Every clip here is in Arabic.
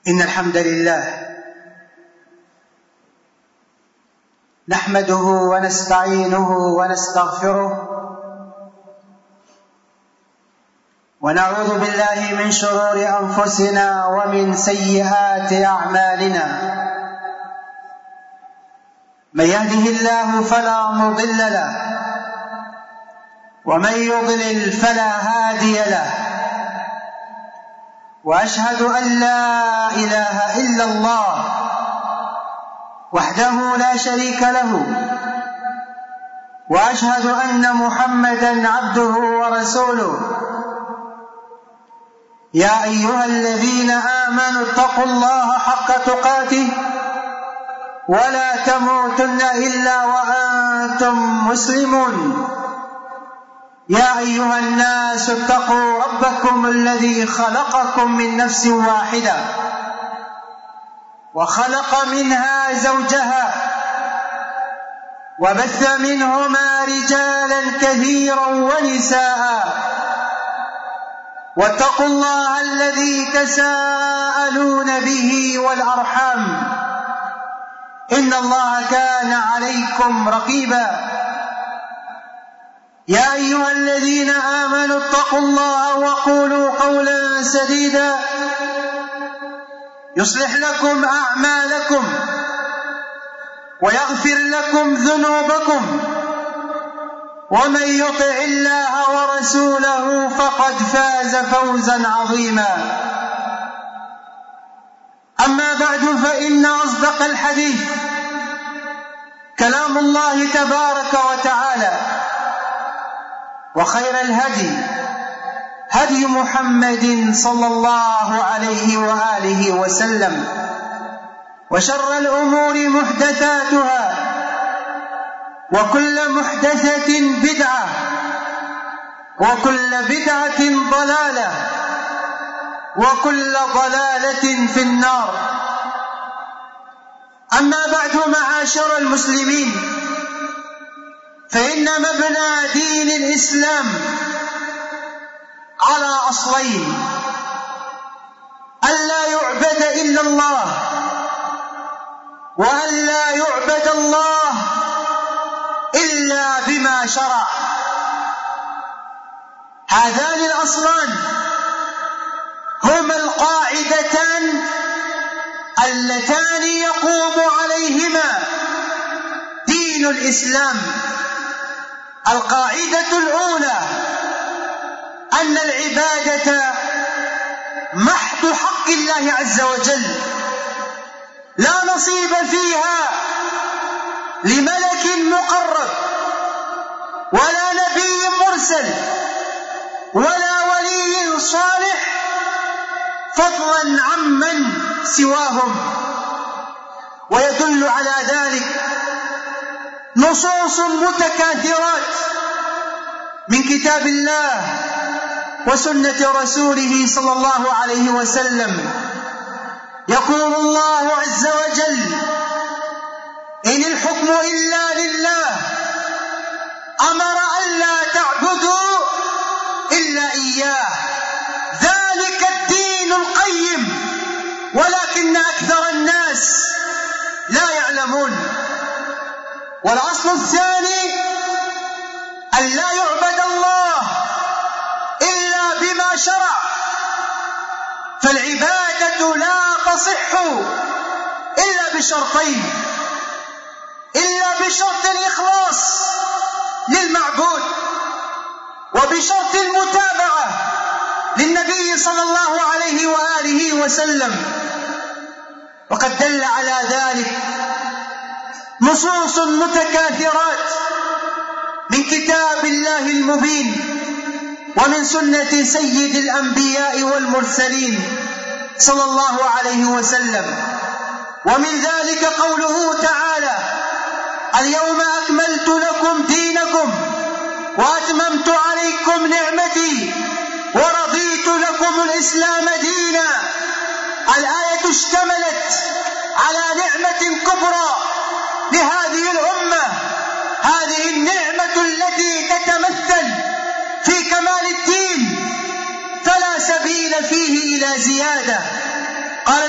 إن الحمد لله نحمده ونستعينه ونستغفره ونعوذ بالله من شرور أنفسنا ومن سيئات أعمالنا. من يهده الله فلا مضل له ومن يضلل فلا هادي له، وأشهد أن لا إله إلا الله وحده لا شريك له، وأشهد أن محمدًا عبده ورسوله. يا أيها الذين آمنوا اتقوا الله حق تقاته ولا تموتن إلا وأنتم مسلمون. يا أيها الناس اتقوا ربكم الذي خلقكم من نفس واحدة وخلق منها زوجها وبث منهما رجالا كثيرا ونساء، واتقوا الله الذي تساءلون به والأرحام إن الله كان عليكم رقيبا. يا أيها الذين آمنوا اتقوا الله وقولوا قولا سديدا يصلح لكم أعمالكم ويغفر لكم ذنوبكم، ومن يطع الله ورسوله فقد فاز فوزا عظيما. أما بعد، فإن أصدق الحديث كلام الله تبارك وتعالى، وخير الهدي هدي محمد صلى الله عليه وآله وسلم، وشر الأمور محدثاتها، وكل محدثة بدعة، وكل بدعة ضلالة، وكل ضلالة في النار. أما بعد، معاشر المسلمين، فإن مبنى دين الإسلام على أصلين: ألا يعبد إلا الله، وأن لا يعبد الله إلا بما شرع. هذان الأصلان هما القاعدتان اللتان يقوم عليهما دين الإسلام. القاعدة الأولى أن العبادة محض حق الله عز وجل، لا نصيب فيها لملك مقرب ولا نبي مرسل ولا ولي صالح، فضلا عمن سواهم. ويدل على ذلك نصوص متكاثرات من كتاب الله وسنة رسوله صلى الله عليه وسلم. يقول الله عز وجل: إن الحكم إلا لله، أمر أن لا تعبدوا إلا إياه، ذلك الدين القيم ولكن أكثر الناس لا يعلمون. والأصل الثاني أن لا يعبد الله إلا بما شرع، فالعبادة لا تصح إلا بشرطين: إلا بشرط الإخلاص للمعبود، وبشرط المتابعة للنبي صلى الله عليه وآله وسلم. وقد دل على ذلك نصوص متكاثرات من كتاب الله المبين ومن سنة سيد الأنبياء والمرسلين صلى الله عليه وسلم. ومن ذلك قوله تعالى: اليوم أكملت لكم دينكم وأتممت عليكم نعمتي ورضيت لكم الإسلام دينا. الآية اشتملت على نعمة كبرى لهذه الأمة، هذه النعمة التي تتمثل في كمال الدين فلا سبيل فيه إلى زيادة. قال الإمام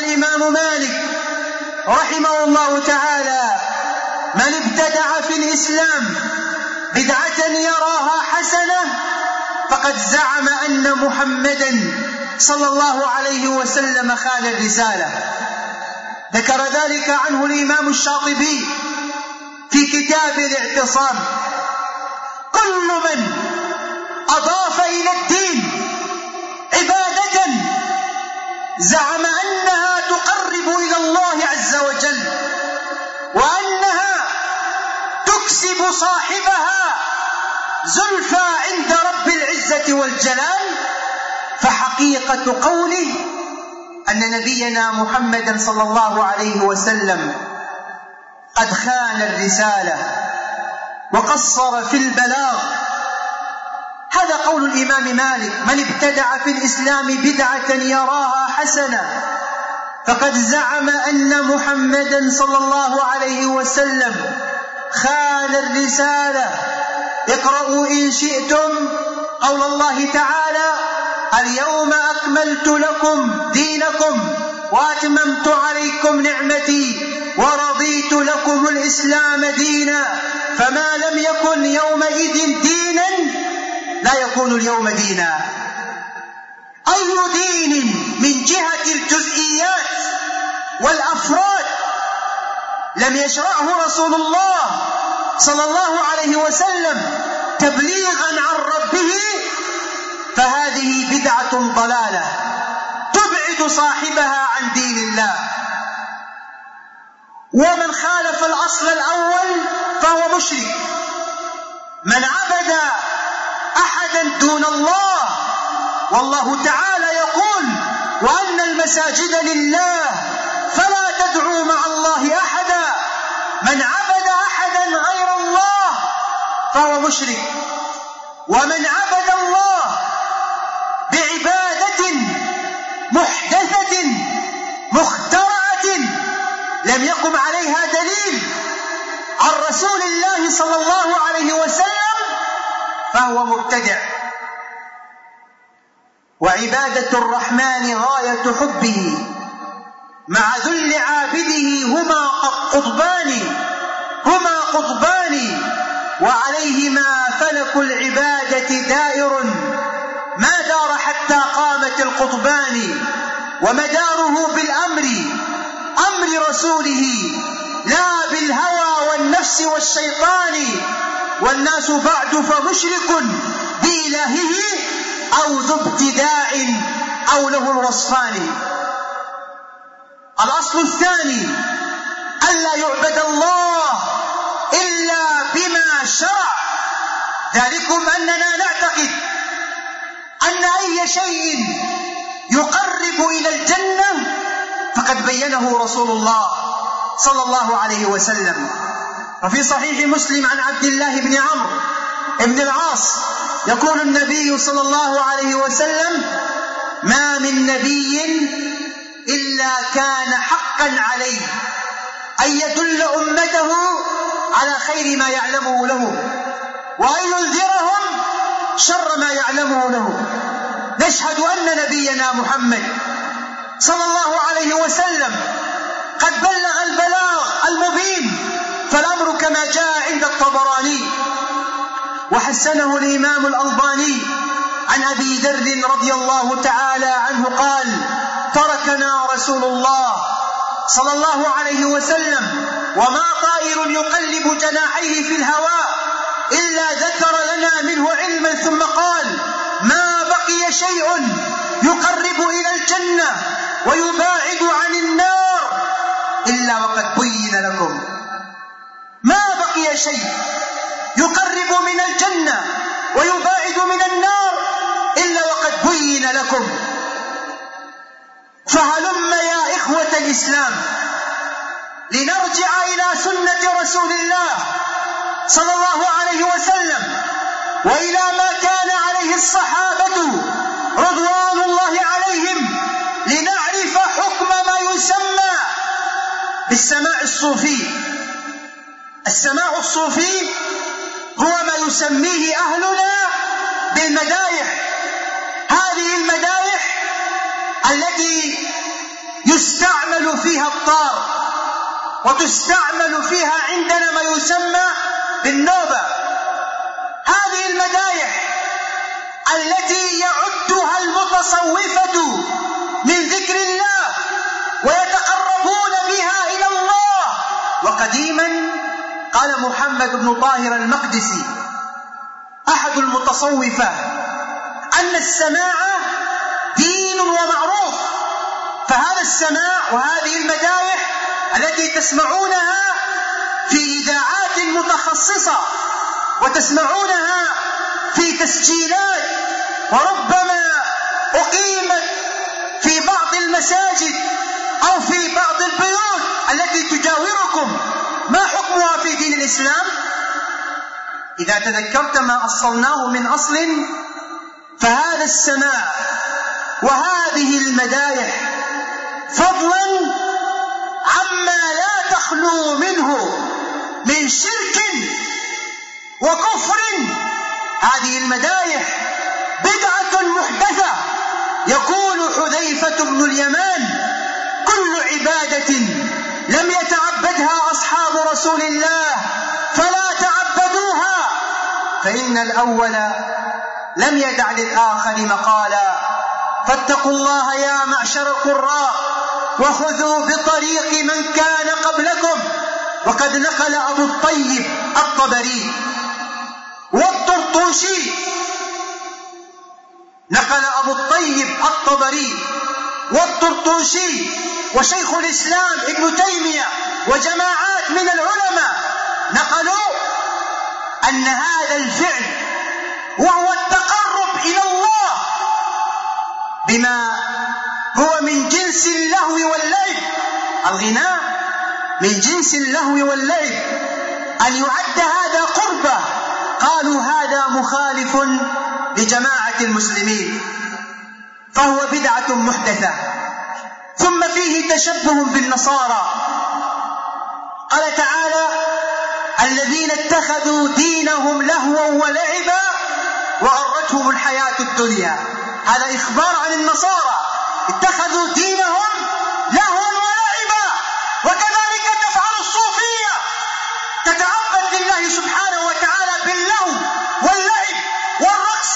الإمام مالك رحمه الله تعالى: من ابتدع في الإسلام بدعة يراها حسنة فقد زعم أن محمدا صلى الله عليه وسلم خان الرسالة. ذكر ذلك عنه الإمام الشاطبي في كتاب الاعتصام: كل من أضاف إلى الدين عبادة زعم أنها تقرب إلى الله عز وجل وأنها تكسب صاحبها زلفى عند رب العزة والجلال، فحقيقة قوله أن نبينا محمدا صلى الله عليه وسلم قد خان الرسالة وقصر في البلاغ. هذا قول الإمام مالك: من ابتدع في الإسلام بدعة يراها حسنة فقد زعم أن محمدا صلى الله عليه وسلم خان الرسالة. اقرأوا إن شئتم قول الله تعالى: اليوم أكملت لكم دينكم وأتممت عليكم نعمتي ورضيت لكم الإسلام دينا، فما لم يكن يومئذ دينا لا يكون اليوم دينا. أي دين من جهة الجزئيات والأفراد لم يشرعه رسول الله صلى الله عليه وسلم تبليغا عن ربه فهذه بدعة ضلالة تبعد صاحبها عن دين الله. ومن خالف الأصل الأول فهو مشرك. من عبد أحدا دون الله والله تعالى يقول: وأن المساجد لله فلا تدعوا مع الله أحدا. من عبد أحدا غير الله فهو مشرك. ومن عبد الله بعبادة محدثة مخترعة لم يقم عليها دليل عن رسول الله صلى الله عليه وسلم فهو مبتدع. وعبادة الرحمن غاية حبه مع ذل عابده هما قطبان وعليهما فلك العبادة دائر ما دار حتى قامت القطبان، ومداره بالأمر أمر رسوله لا بالهوى والنفس والشيطان. والناس بعد فمشرك بإلهه أو ذو ابتداع أو له الوصفان. الأصل الثاني: ألا يعبد الله إلا بما شرع. ذلكم أننا نعتقد أن أي شيء يقرب إلى الجنة فقد بينه رسول الله صلى الله عليه وسلم. وفي صحيح مسلم عن عبد الله بن عمرو بن العاص يقول النبي صلى الله عليه وسلم: ما من نبي إلا كان حقا عليه أن يدل أمته على خير ما يعلمه له وأن ينذرهم شر ما يعلمه له. نشهد أن نبينا محمد صلى الله عليه وسلم قد بلغ البلاغ المبين، فالأمر كما جاء عند الطبراني وحسنه الإمام الألباني عن أبي ذر رضي الله تعالى عنه قال: تركنا رسول الله صلى الله عليه وسلم وما طائر يقلب جناحيه في الهواء إلا ذكر لنا منه علما، ثم قال: ما بقي شيء يقرب إلى الجنة ويباعد عن النار إلا وقد بين لكم. ما بقي شيء يقرب من الجنة ويباعد من النار إلا وقد بين لكم. فهلم يا إخوة الإسلام لنرجع إلى سنة رسول الله صلى الله عليه وسلم وإلى ما كان عليه الصحابة رضوان الله عليهم لنعرف حكم ما يسمى بالسماع الصوفي. السماع الصوفي هو ما يسميه أهلنا بالمدايح. هذه المدايح التي يستعمل فيها الطار، وتستعمل فيها عندنا ما يسمى بالنوبة. هذه المدايح التي يعدها المتصوفة من ذكر الله ويتقربون بها إلى الله. وقديما قال محمد بن طاهر المقدسي أحد المتصوفة أن السماع دين ومعروف، فهذا السماع وهذه المدايح التي تسمعونها في إذاعات متخصصة وتسمعونها في تسجيلات، وربما أقيمت في بعض المساجد أو في بعض البيوت التي تجاوركم، ما حكمها في دين الإسلام؟ إذا تذكرت ما أصلناه من أصل، فهذا السماع وهذه المدايح فضلا عما لا تخلو منه من شرك وكفر، هذه المدايح بدعة محدثة. يقول حذيفة بن اليمان: كل عبادة لم يتعبدها أصحاب رسول الله فلا تعبدوها، فإن الأول لم يدع للآخر مقالا، فاتقوا الله يا معشر القراء وخذوا بطريق من كان قبلكم. وقد نقل أبو الطيب الطبري والطرطوشي، نقل أبو الطيب الطبري والطرطوشي وشيخ الإسلام ابن تيمية وجماعات من العلماء نقلوا أن هذا الفعل وهو التقرب إلى الله بما هو من جنس اللهو واللعب، الغناء من جنس اللهو واللعب، أن يعد هذا قربة، قالوا هذا مخالف لجماعة المسلمين، فهو بدعة محدثة. ثم فيه تشبه بالنصارى. قال تعالى: الذين اتخذوا دينهم لهوا ولعبا وغرتهم الحياة الدنيا. هذا إخبار عن النصارى، اتخذوا دينهم لهوا ولعبا، وكذلك تفعل الصوفية، تتعبد لله سبحانه وتعالى باللهو واللعب والرقص.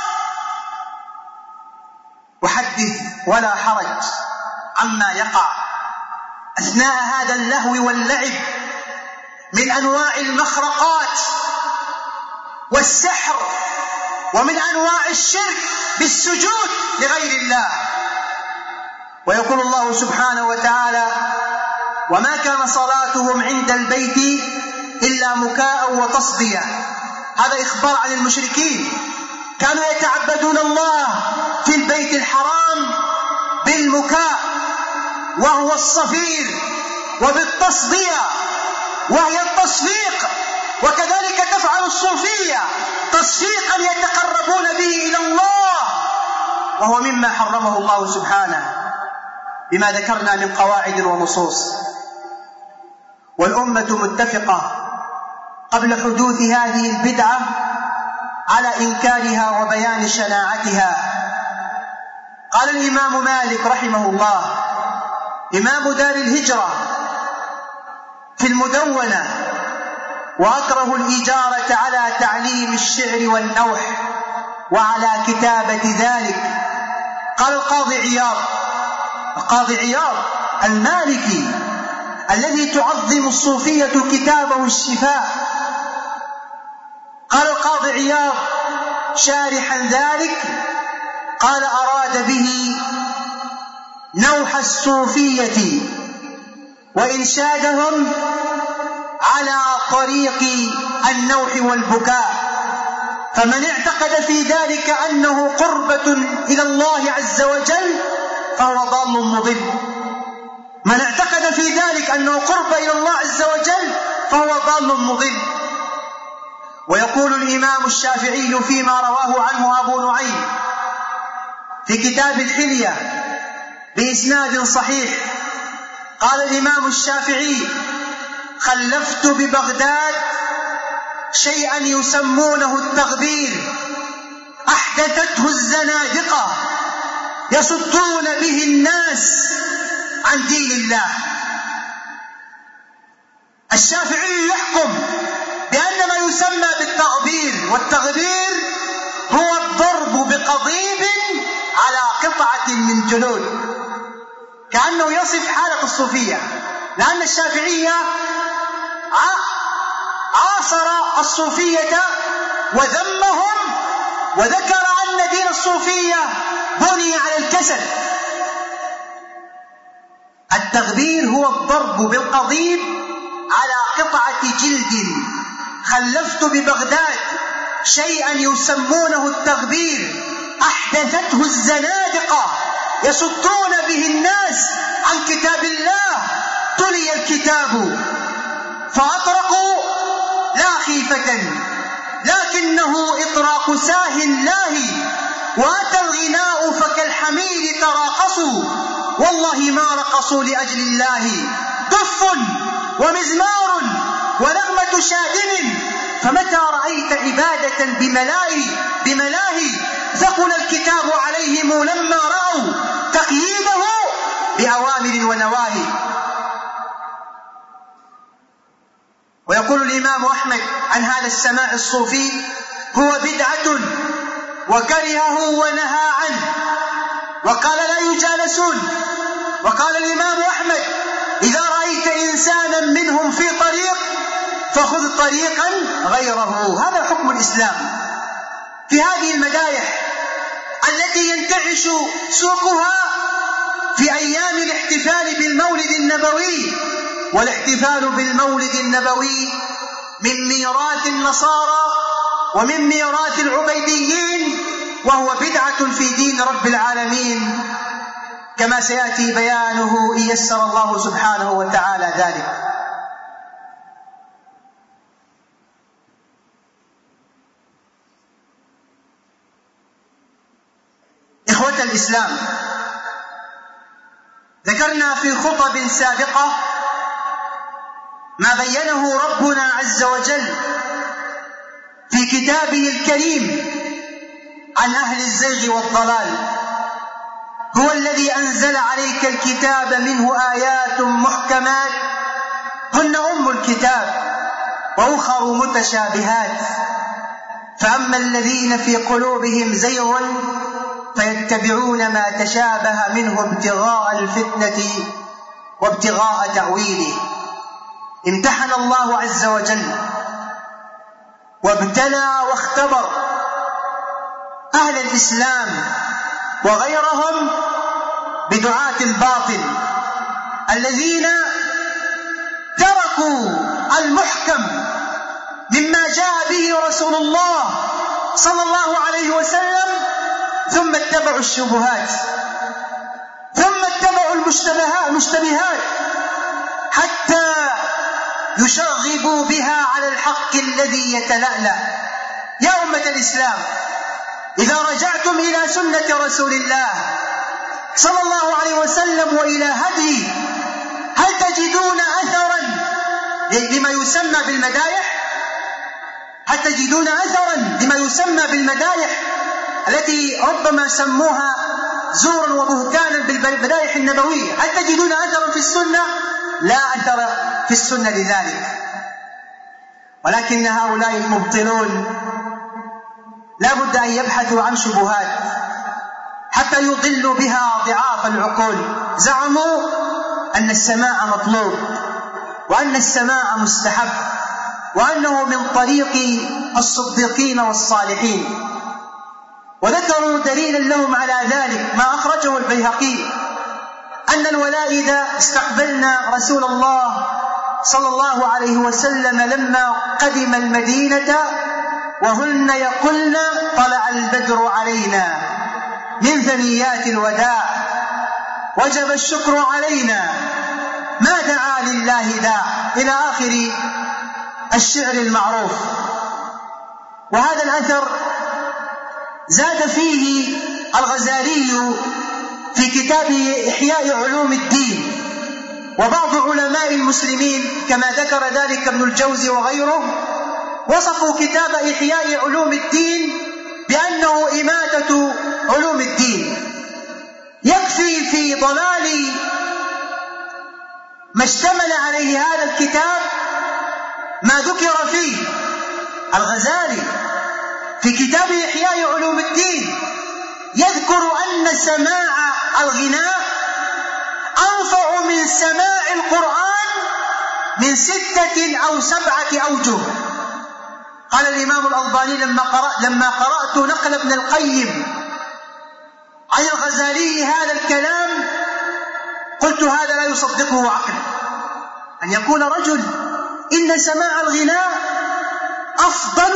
وحدث ولا حرج عما يقع أثناء هذا اللهو واللعب من أنواع المخرقات والسحر، ومن أنواع الشرك بالسجود لغير الله. ويقول الله سبحانه وتعالى: وما كان صلاتهم عند البيت إلا مكاء وتصدية. هذا إخبار عن المشركين، كانوا يتعبدون الله في البيت الحرام بالمكاء وهو الصفير، وبالتصدية وهي التصفيق، وكذلك تفعل الصوفية تصفيقا يتقربون به إلى الله، وهو مما حرمه الله سبحانه بما ذكرنا من قواعد ونصوص. والأمة متفقة قبل حدوث هذه البدعة على إنكارها وبيان شناعتها. قال الإمام مالك رحمه الله إمام دار الهجرة في المدونة: وأكره الإجارة على تعليم الشعر والنوح وعلى كتابة ذلك. قال القاضي عياض المالكي الذي تعظم الصوفية كتابه الشفاء، قال القاضي عياض شارحا ذلك: قال أراد به نوح الصوفية وإنشادهم على طريق النوح والبكاء، فمن اعتقد في ذلك أنه قربة إلى الله عز وجل فهو ضال مضل. من اعتقد في ذلك أنه قربة إلى الله عز وجل فهو ضال مضل. ويقول الإمام الشافعي فيما رواه عنه أبو نعيم في كتاب الحلية بإسناد صحيح، قال الإمام الشافعي: خلفت ببغداد شيئا يسمونه التغبير، أحدثته الزنادقة يصدون به الناس عن دين الله. الشافعي يحكم بأن ما يسمى بالتغبير، والتغبير هو الضرب بقضيب على قطعة من جلود، كأنه يصف حالة الصوفية، لأن الشافعية عاصر الصوفية وذمهم وذكر أن دين الصوفية بني على الكسل. التغبير هو الضرب بالقضيب على قطعة جلد. خلفت ببغداد شيئا يسمونه التغبير، أحدثته الزنادقة يصدون به الناس عن كتاب الله. تلي الكتاب فأطرقوا لا خيفة، لكنه إطراق ساه لاهي، وأتى الغناء فكالحمير تراقصوا، والله ما رقصوا لأجل الله. دف ومزمار ونغمة شادن، فمتى رأيت عبادة بملاهي ثقل الكتاب عليهم لما رأوا تقييده بأوامر ونواهي. ويقول الإمام أحمد عن هذا السماع الصوفي: هو بدعة وكرهه ونهى عنه وقال لا يجالسون. وقال الإمام أحمد: إذا رأيت إنسانا منهم في طريق فخذ طريقا غيره. هذا حكم الإسلام في هذه المدايح التي ينتعش سوقها في أيام الاحتفال بالمولد النبوي. والاحتفال بالمولد النبوي من ميراث النصارى ومن ميراث العبيديين، وهو بدعة في دين رب العالمين، كما سيأتي بيانه إن يسر الله سبحانه وتعالى ذلك. إخوة الإسلام، ذكرنا في خطب سابقة ما بينه ربنا عز وجل في كتابه الكريم عن أهل الزيغ والضلال. هو الذي أنزل عليك الكتاب منه آيات محكمات هن أم الكتاب وأخر متشابهات، فأما الذين في قلوبهم زيغ فيتبعون ما تشابه منه ابتغاء الفتنة وابتغاء تأويله. امتحن الله عز وجل وابتلى واختبر أهل الإسلام وغيرهم بدعاة الباطل الذين تركوا المحكم مما جاء به رسول الله صلى الله عليه وسلم، ثم اتبعوا الشبهات، ثم اتبعوا المشتبهات حتى يشغبوا بها على الحق الذي يتلألأ. يا أمة الإسلام، إذا رجعتم إلى سنة رسول الله صلى الله عليه وسلم وإلى هديه، هل تجدون أثرا لما يسمى بالمدايح؟ هل تجدون أثرا لما يسمى بالمدايح التي ربما سموها زورا وبهتانا بالمدايح النبوية؟ هل تجدون أثرا في السنة؟ لا أثر في السنة لذلك. ولكن هؤلاء المبطلون لا بد أن يبحثوا عن شبهات حتى يضلوا بها ضعاف العقول. زعموا أن السماع مطلوب، وأن السماع مستحب، وأنه من طريق الصديقين والصالحين، وذكروا دليلا لهم على ذلك ما أخرجه البيهقي أن الولائد استقبلنا رسول الله صلى الله عليه وسلم لما قدم المدينة وهن يقولن طلع البدر علينا من ثنيات الوداع، وجب الشكر علينا، ما دعا لله داع، إلى آخر الشعر المعروف. وهذا الأثر زاد فيه الغزالي في كتابه إحياء علوم الدين، وبعض علماء المسلمين كما ذكر ذلك ابن الجوزي وغيره وصفوا كتاب إحياء علوم الدين بأنه إماتة علوم الدين. يكفي في ضلال ما اشتمل عليه هذا الكتاب ما ذكر فيه. الغزالي في كتاب إحياء علوم الدين يذكر أن سماع الغناء أنفع من سماع القرآن من 6 أو 7 أوجه. قال الإمام الألباني لما قرأت نقل ابن القيم عن الغزالي هذا الكلام قلت هذا لا يصدقه عقل، أن يقول رجل إن سماع الغناء أفضل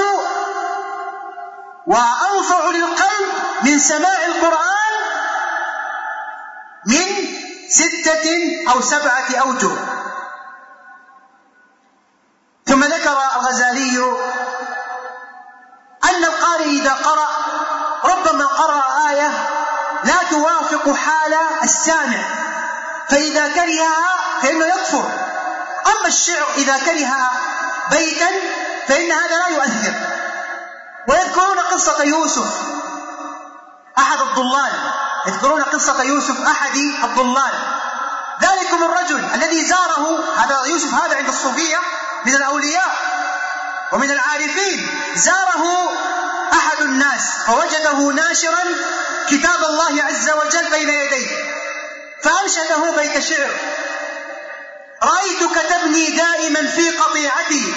وأنفع للقلب من سماع القرآن من 6 أو 7 أوجه. ثم ذكر الغزالي أن القارئ إذا قرأ ربما قرأ آية لا توافق حال السامع، فإذا كرهها فإنه يكفر. أما الشعر إذا كره بيتا فإن هذا لا يؤثر. ويذكرون قصة يوسف أحد الضلال، يذكرون قصة يوسف أحد الضلال، ذلكم الرجل الذي زاره، هذا يوسف هذا عند الصوفية من الأولياء ومن العارفين، زاره أحد الناس فوجده ناشرا كتاب الله عز وجل بين يديه، فأنشده بيت شعر: رأيتك تبني دائما في قطيعتي،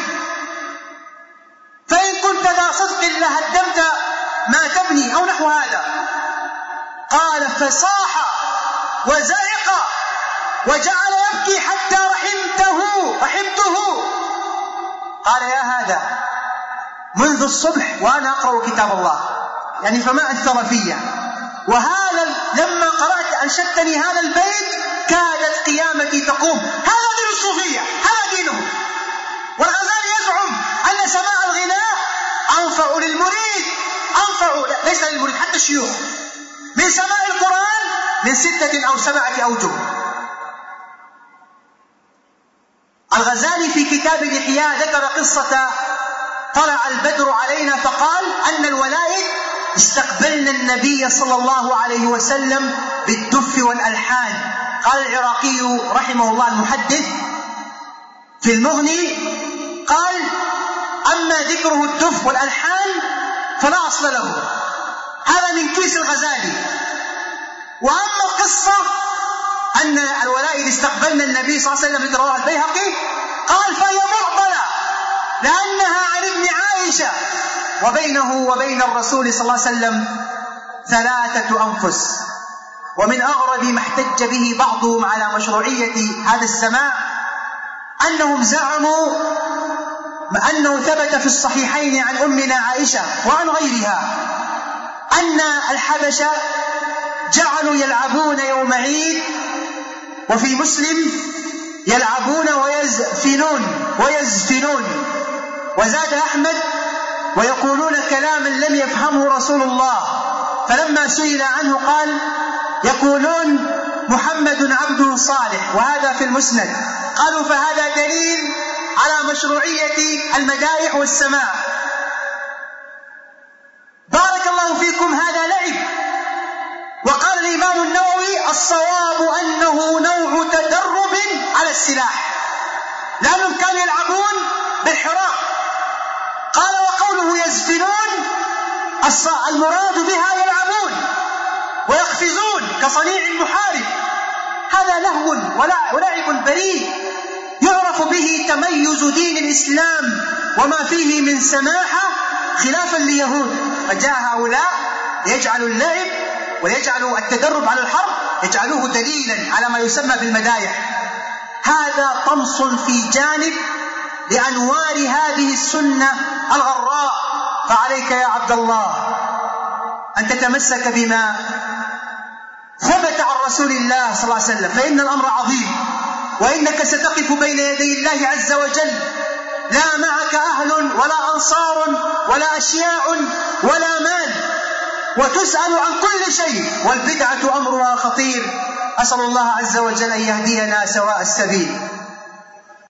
فإن كنت ذا صدق لهدمت ما تبني، أو نحو هذا. قال: فصاح وزعق وجعل يبكي حتى رحمته. قال: يا هذا منذ الصبح وأنا أقرأ كتاب الله، يعني فما أثر فيا، وهذا لما قرأت أنشدتني هذا البيت كادت قيامتي تقوم. هذا دين الصوفية، هذا دينه. والغزالي يزعم أن سماع الغناء أنفع للمريد، أنفع ليس للمريد حتى الشيوخ، من سماع القرآن من 6 أو 7 أوجه. الغزالي في كتاب الإحياء ذكر قصة: طلع البدر علينا فقال أن الولائد استقبلنا النبي صلى الله عليه وسلم بالدف والألحان. قال العراقي رحمه الله المحدث في المغني، قال: أما ذكره الدف والألحان فلا أصل له، هذا من كيس الغزالي. وأما القصة أن الولائد استقبلنا النبي صلى الله عليه وسلم رواه البيهقي، قال: فهي معضلة لأنها عن ابن عائشة وبينه وبين الرسول صلى الله عليه وسلم 3 أنفس. ومن أغرب ما احتج به بعضهم على مشروعية هذا السماع أنهم زعموا أنه ثبت في الصحيحين عن أمنا عائشة وعن غيرها أن الحبشة جعلوا يلعبون يوم عيد، وفي مسلم يلعبون ويزفنون، وزاد أحمد: ويقولون كلاما لم يفهمه رسول الله. فلما سئل عنه قال: يقولون محمد عبده صالح، وهذا في المسند. قالوا: فهذا دليل على مشروعية المدائح والسماع. بارك الله فيكم، هذا لعب. وقال الإمام النووي: الصواب أنه نوع تدرب على السلاح، لأنهم كانوا يلعبون بالحراق. قال: وقوله يزفنون المراد بها يلعبون ويقفزون كصنيع المحارب، هذا لهو ولعب بريء يعرف به تميز دين الإسلام وما فيه من سماحة خلافا ليهود. فجاء هؤلاء يجعلوا اللعب ويجعلوا التدرب على الحرب يجعلوه دليلا على ما يسمى بالمدايح. هذا طمس في جانب لأنوار هذه السنة الغراء. فعليك يا عبد الله أن تتمسك بما ثبت عن رسول الله صلى الله عليه وسلم، فإن الأمر عظيم، وإنك ستقف بين يدي الله عز وجل لا معك أهل ولا أنصار ولا أشياء ولا مال، وتسأل عن كل شيء، والبدعة أمرها خطير. أسأل الله عز وجل أن يهدينا سواء السبيل.